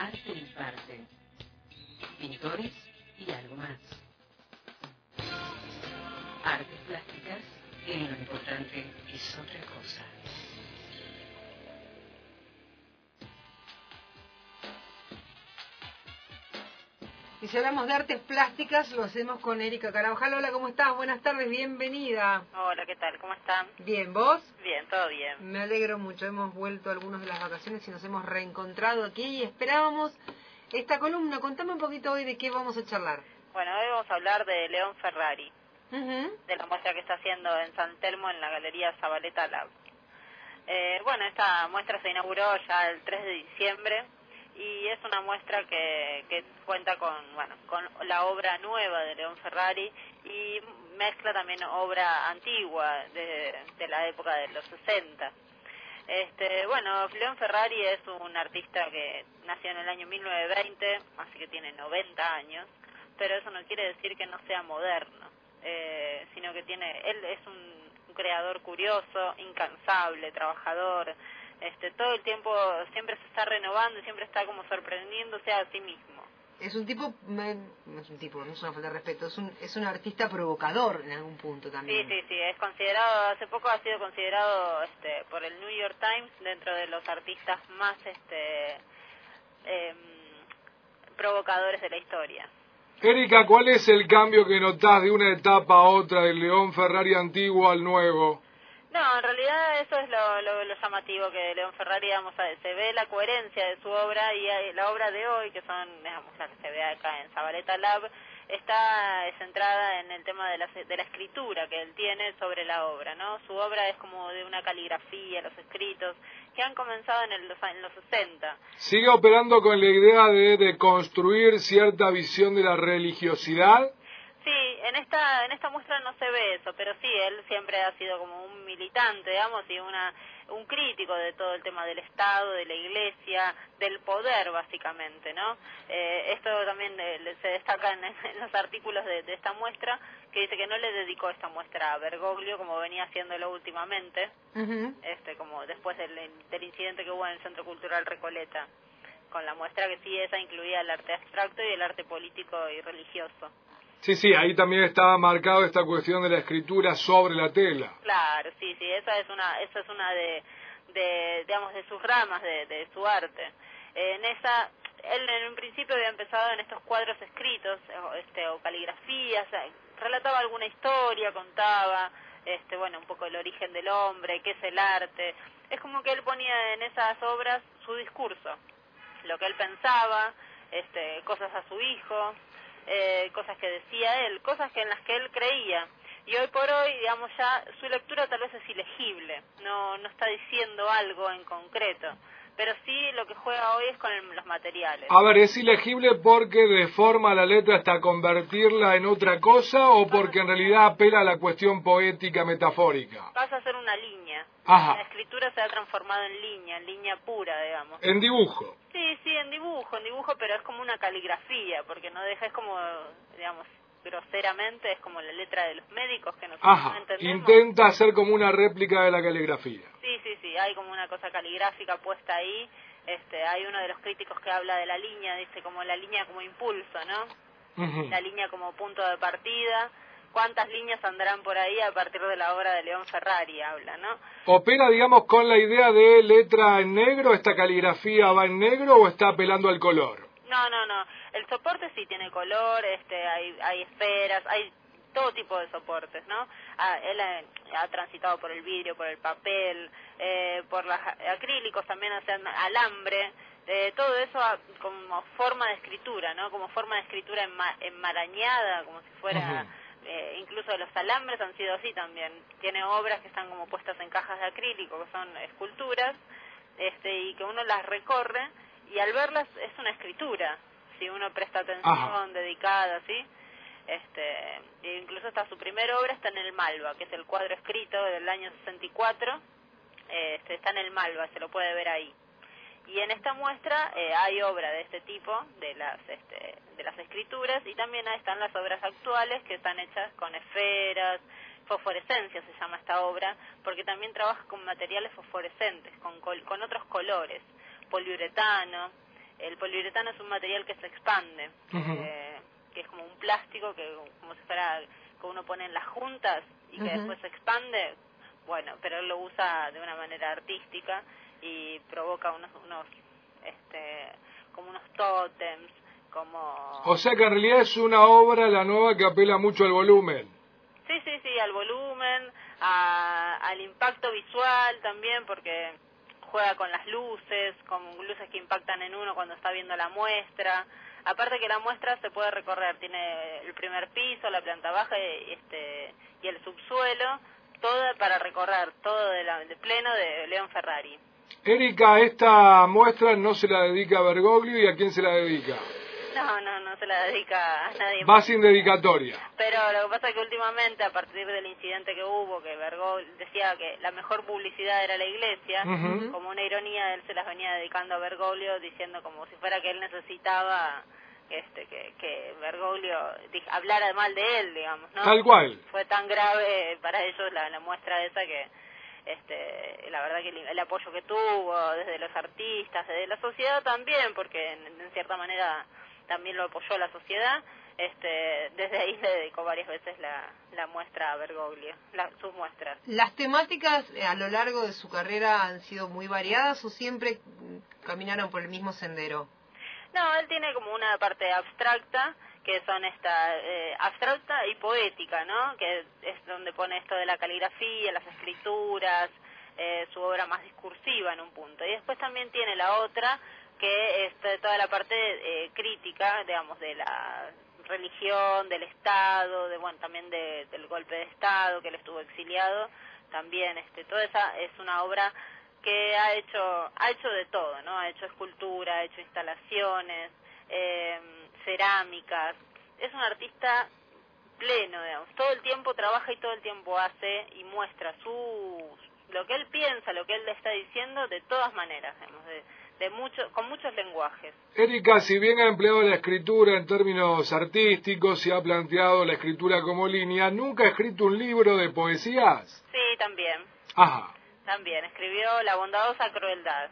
arte y parte, pintores y algo más. Artes plásticas, que lo importante es otra cosa. Y si hablamos de artes plásticas, lo hacemos con Erika Carabajal. Hola, ¿cómo estás? Buenas tardes, bienvenida. Hola, ¿qué tal? ¿Cómo están? Bien, ¿vos? Bien, todo bien. Me alegro mucho, hemos vuelto algunos de las vacaciones y nos hemos reencontrado aquí y esperábamos esta columna. Contame un poquito hoy de qué vamos a charlar. Bueno, hoy vamos a hablar de León Ferrari, De la muestra que está haciendo en San Telmo en la Galería Zabaleta Lab. Bueno, esta muestra se inauguró ya el 3 de diciembre y es una muestra que cuenta con la obra nueva de León Ferrari y mezcla también obra antigua de la época de los 60. León Ferrari es un artista que nació en el año 1920, así que tiene 90 años, pero eso no quiere decir que no sea moderno, sino que él es un creador curioso, incansable, trabajador, todo el tiempo siempre se está renovando y siempre está como sorprendiéndose a sí mismo. Es un tipo, no es una falta de respeto, es un artista provocador en algún punto también. Sí, es considerado, hace poco ha sido considerado por el New York Times dentro de los artistas más provocadores de la historia. Erika, ¿cuál es el cambio que notás de una etapa a otra del León Ferrari antiguo al nuevo? No, en realidad eso es lo llamativo, que León Ferrari, se ve la coherencia de su obra y la obra de hoy, que son, la que se ve acá en Zabaleta Lab, está centrada en el tema de la escritura que él tiene sobre la obra, ¿no? Su obra es como de una caligrafía, los escritos, que han comenzado en los 60. ¿Sigue operando con la idea de construir cierta visión de la religiosidad? Sí, en esta muestra no se ve eso, pero sí, él siempre ha sido como un militante, y un crítico de todo el tema del Estado, de la Iglesia, del poder, básicamente, ¿no? Esto también se destaca en los artículos de esta muestra, que dice que no le dedicó esta muestra a Bergoglio, como venía haciéndolo últimamente, como después del incidente que hubo en el Centro Cultural Recoleta, con la muestra que sí, esa incluía el arte abstracto y el arte político y religioso. Sí, ahí también estaba marcado esta cuestión de la escritura sobre la tela. Claro, sí, esa es una de sus ramas de su arte. Él en un principio había empezado en estos cuadros escritos, o caligrafías, relataba alguna historia, contaba, un poco el origen del hombre, qué es el arte. Es como que él ponía en esas obras su discurso, lo que él pensaba, cosas a su hijo, cosas que decía él, cosas en las que él creía. Y hoy por hoy, ya su lectura tal vez es ilegible, no está diciendo algo en concreto, pero sí lo que juega hoy es con los materiales. A ver, ¿es ilegible porque deforma la letra hasta convertirla en otra cosa o porque en realidad apela a la cuestión poética metafórica? Pasa a ser una línea. Ajá. La escritura se ha transformado en línea pura, digamos. En dibujo. Sí, en dibujo, pero es como una caligrafía, porque no deja, es como, groseramente, es como la letra de los médicos que nosotros no entendemos. Intenta hacer como una réplica de la caligrafía. Sí, hay como una cosa caligráfica puesta ahí. Hay uno de los críticos que habla de la línea, dice como la línea como impulso, ¿no? La línea como punto de partida. ¿Cuántas líneas andarán por ahí a partir de la obra de León Ferrari? Habla, ¿no? ¿Opera, con la idea de letra en negro? ¿Esta caligrafía va en negro o está apelando al color? No. El soporte sí tiene color, hay esferas, hay todo tipo de soportes, ¿no? Él ha transitado por el vidrio, por el papel, por los acrílicos también, alambre, todo eso como forma de escritura, ¿no? Como forma de escritura enmarañada, como si fuera... incluso los alambres han sido así también. Tiene obras que están como puestas en cajas de acrílico, que son esculturas, y que uno las recorre, y al verlas es una escritura, si uno presta atención, dedicada, ¿sí? Incluso su primera obra está en el Malva, que es el cuadro escrito del año 64, está en el Malva, se lo puede ver ahí. Y en esta muestra hay obra de este tipo, de las escrituras, y también están las obras actuales que están hechas con esferas, fosforescencia se llama esta obra, porque también trabaja con materiales fosforescentes, con otros colores, poliuretano, el poliuretano es un material que se expande, que es como un plástico que como si fuera que uno pone en las juntas y que después se expande, bueno, pero él lo usa de una manera artística y provoca unos como unos tótems, como... O sea que en realidad es una obra, la nueva, que apela mucho al volumen. Sí, al volumen, al impacto visual también, porque juega con las luces, con luces que impactan en uno cuando está viendo la muestra. Aparte que la muestra se puede recorrer, tiene el primer piso, la planta baja y el subsuelo, todo para recorrer, todo de pleno de León Ferrari. Erika, esta muestra no se la dedica a Bergoglio, ¿y a quién se la dedica? No se la dedica a nadie Va más. sin dedicatoria. Pero lo que pasa es que últimamente, a partir del incidente que hubo, que Bergoglio decía que la mejor publicidad era la iglesia, como una ironía, él se las venía dedicando a Bergoglio, diciendo como si fuera que él necesitaba que Bergoglio hablara mal de él, digamos, ¿no? Tal cual. Fue tan grave para ellos la muestra esa que la verdad que el apoyo que tuvo desde los artistas, desde la sociedad también, porque en cierta manera también lo apoyó la sociedad, desde ahí le dedicó varias veces la muestra a Bergoglio, sus muestras. ¿Las temáticas a lo largo de su carrera han sido muy variadas o siempre caminaron por el mismo sendero? No, él tiene como una parte abstracta, que son abstracta y poética, ¿no? Que es donde pone esto de la caligrafía, las escrituras, su obra más discursiva en un punto. Y después también tiene la otra, que es toda la parte crítica, digamos, de la religión, del Estado, también del golpe de Estado, que él estuvo exiliado, también, toda esa es una obra que ha hecho de todo, ¿no? Ha hecho escultura, ha hecho instalaciones, cerámicas. Es un artista pleno, digamos. Todo el tiempo trabaja y todo el tiempo hace y muestra lo que él piensa, lo que él le está diciendo, de todas maneras, digamos, con muchos lenguajes. Erika, si bien ha empleado la escritura en términos artísticos y ha planteado la escritura como línea, ¿nunca ha escrito un libro de poesías? Sí, también. Ajá. También escribió La bondadosa crueldad.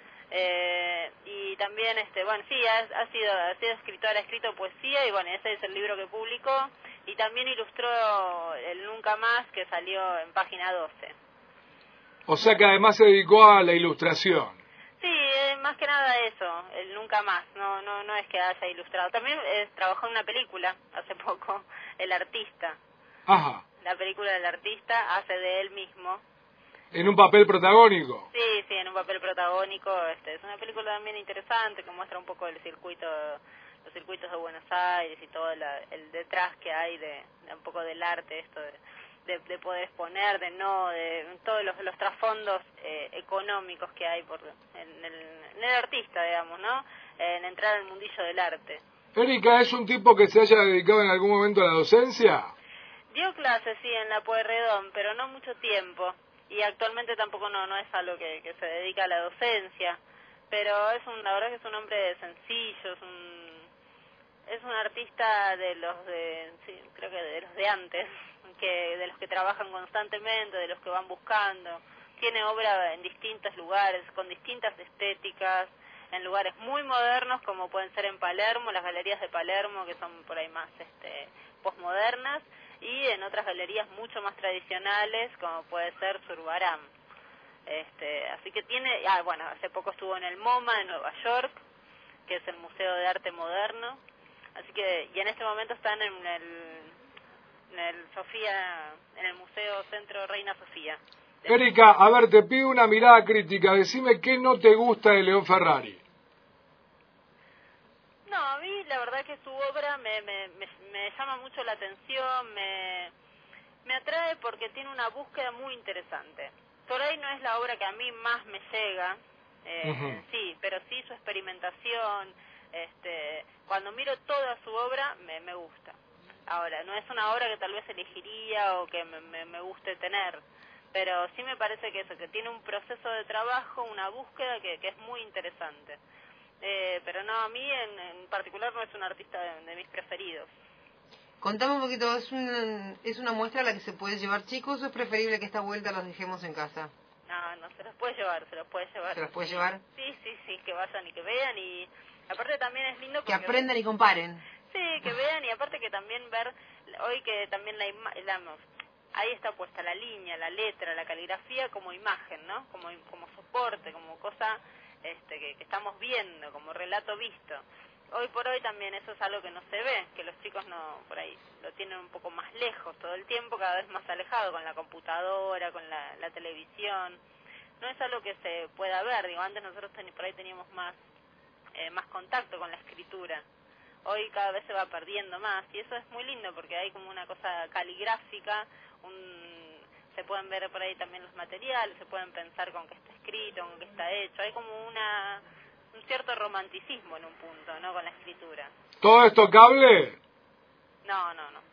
Y también, sí, ha sido escritora, ha escrito poesía, y bueno, ese es el libro que publicó, y también ilustró el Nunca Más, que salió en Página 12. O sea que además se dedicó a la ilustración. Sí, más que nada eso, el Nunca Más, no es que haya ilustrado. También trabajó en una película hace poco, El Artista. Ajá. La película del Artista hace de él mismo. ¿En un papel protagónico? Sí, en un papel protagónico. Es una película también interesante que muestra un poco los circuitos de Buenos Aires y todo el detrás que hay de un poco del arte, esto de poder exponer, de todos los trasfondos económicos que hay en el artista, digamos, ¿no? En entrar al mundillo del arte. Erika, ¿es un tipo que se haya dedicado en algún momento a la docencia? Dio clases, sí, en la Pueyrredón, pero no mucho tiempo. Y actualmente tampoco no es algo que se dedica a la docencia, pero la verdad que es un hombre sencillo, es un artista creo que de los de antes, de los que trabajan constantemente, de los que van buscando. Tiene obra en distintos lugares, con distintas estéticas, en lugares muy modernos como pueden ser en Palermo, las galerías de Palermo, que son por ahí más posmodernas, y en otras galerías mucho más tradicionales, como puede ser Zurbarán. Así que hace poco estuvo en el MoMA en Nueva York, que es el Museo de Arte Moderno. Así que, y en este momento están en el Museo Centro Reina Sofía. Erika, a ver, te pido una mirada crítica. Decime qué no te gusta de León Ferrari. No, a mí la verdad que su obra me llama mucho la atención, me atrae porque tiene una búsqueda muy interesante. Por ahí no es la obra que a mí más me llega, sí, pero sí su experimentación. Cuando miro toda su obra me gusta. Ahora, no es una obra que tal vez elegiría o que me guste tener, pero sí me parece que tiene un proceso de trabajo, una búsqueda que es muy interesante. Pero no, a mí en particular no es un artista de mis preferidos. Contame un poquito, ¿es una muestra a la que se puede llevar chicos o es preferible que esta vuelta los dejemos en casa? No, se los puede llevar, ¿Se los puede llevar? Sí, que vayan y que vean, y Aparte también es lindo Que porque... aprendan y comparen. Sí, que vean, y aparte que también ver, hoy que también ahí está puesta la línea, la letra, la caligrafía como imagen, ¿no? Como soporte, como cosa que estamos viendo, como relato visto. Hoy por hoy también eso es algo que no se ve, que los chicos no por ahí lo tienen un poco más lejos todo el tiempo, cada vez más alejado con la computadora, con la televisión. No es algo que se pueda ver, digo, antes nosotros por ahí teníamos más contacto con la escritura. Hoy cada vez se va perdiendo más, y eso es muy lindo porque hay como una cosa caligráfica, se pueden ver por ahí también los materiales, se pueden pensar con qué está escrito, con qué está hecho, hay como un cierto romanticismo en un punto, ¿no?, con la escritura. ¿Todo es tocable? No.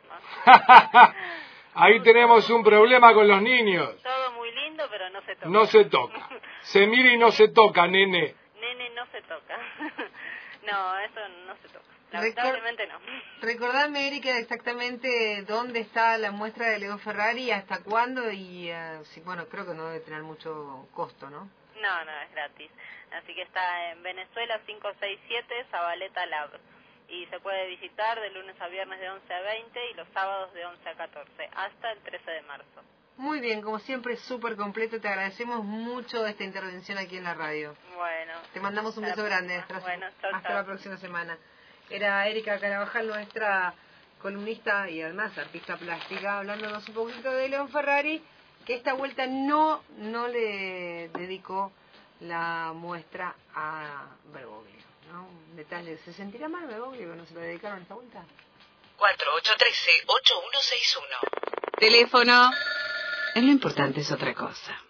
Ahí tenemos un problema con los niños. Todo muy lindo, pero no se toca. No se toca. Se mira y no se toca, nene. Nene no se toca. No, eso no se toca. Lamentablemente no. Recordame, Erika, exactamente dónde está la muestra de Leo Ferrari, hasta cuándo, y bueno, creo que no debe tener mucho costo, ¿no? No, es gratis. Así que está en Venezuela 567, Zabaleta Lab. Y se puede visitar de lunes a viernes de 11 a 20 y los sábados de 11 a 14, hasta el 13 de marzo. Muy bien, como siempre, súper completo. Te agradecemos mucho esta intervención aquí en la radio. Bueno. Te mandamos un beso grande. Hasta la próxima semana. Era Erika Carabajal, nuestra columnista y además artista plástica, hablándonos un poquito de León Ferrari, que esta vuelta no le dedicó la muestra a Bergoglio, ¿no? Detalle, ¿se sentirá mal Bergoglio que no se lo dedicaron esta vuelta? 4813-8161. Teléfono. Lo importante es otra cosa.